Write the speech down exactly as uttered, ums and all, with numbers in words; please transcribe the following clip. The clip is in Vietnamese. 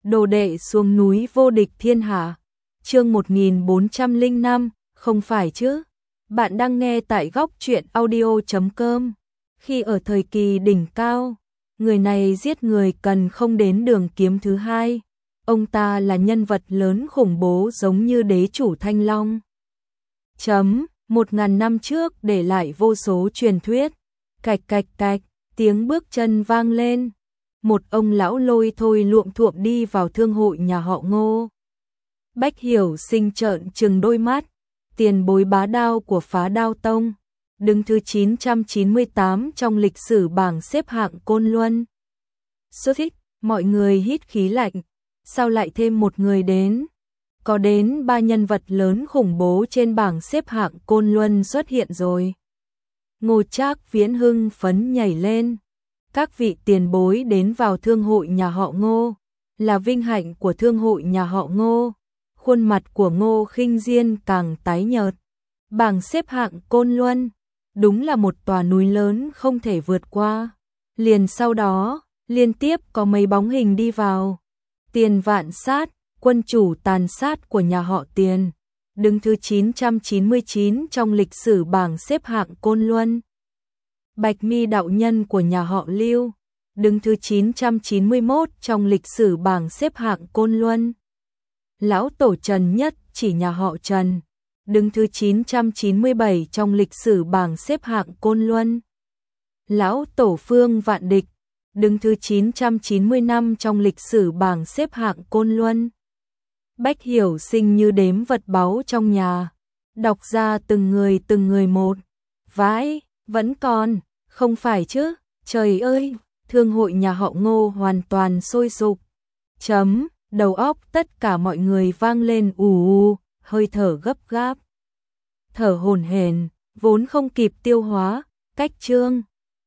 Đồ đệ xuống núi vô địch thiên hạ. Chương một nghìn bốn trăm lẻ năm, không phải chứ? Bạn đang nghe tại góc truyện audio chấm com. Khi ở thời kỳ đỉnh cao, người này giết người cần không đến đường kiếm thứ hai. Ông ta là nhân vật lớn khủng bố giống như đế chủ Thanh Long. Chấm, một ngàn năm trước để lại vô số truyền thuyết. Cạch cạch cạch, tiếng bước chân vang lên. Một ông lão lôi thôi luộm thuộm đi vào thương hội nhà họ Ngô. Bách Hiểu Sinh trợn trừng đôi mắt, tiền bối bá đao của Phá Đao Tông, đứng thứ chín trăm chín mươi tám trong lịch sử bảng xếp hạng Côn Luân. Xuất thích, mọi người hít khí lạnh, sao lại thêm một người đến? Có đến ba nhân vật lớn khủng bố trên bảng xếp hạng Côn Luân xuất hiện rồi. Ngô Trác Viễn hưng phấn nhảy lên. Các vị tiền bối đến vào thương hội nhà họ Ngô, là vinh hạnh của thương hội nhà họ Ngô. Khuôn mặt của Ngô Khinh Diên càng tái nhợt. Bảng xếp hạng Côn Luân, đúng là một tòa núi lớn không thể vượt qua. Liền sau đó, liên tiếp có mấy bóng hình đi vào. Tiền Vạn Sát, quân chủ tàn sát của nhà họ Tiền, đứng thứ chín trăm chín mươi chín trong lịch sử bảng xếp hạng Côn Luân. Bạch Mi đạo nhân của nhà họ Lưu, đứng thứ chín trăm chín mươi mốt trong lịch sử bảng xếp hạng Côn Luân. Lão tổ Trần Nhất chỉ nhà họ Trần, đứng thứ chín trăm chín mươi bảy trong lịch sử bảng xếp hạng Côn Luân. Lão tổ Phương Vạn Địch, đứng thứ chín trăm chín mươi lăm trong lịch sử bảng xếp hạng Côn Luân. Bách Hiểu Sinh như đếm vật báu trong nhà, đọc ra từng người từng người một. Vãi, vẫn còn, không phải chứ? Trời ơi, thương hội nhà họ Ngô hoàn toàn sôi sục. Chấm, đầu óc tất cả mọi người vang lên ù ù, hơi thở gấp gáp. Thở hổn hển, vốn không kịp tiêu hóa, cách chương.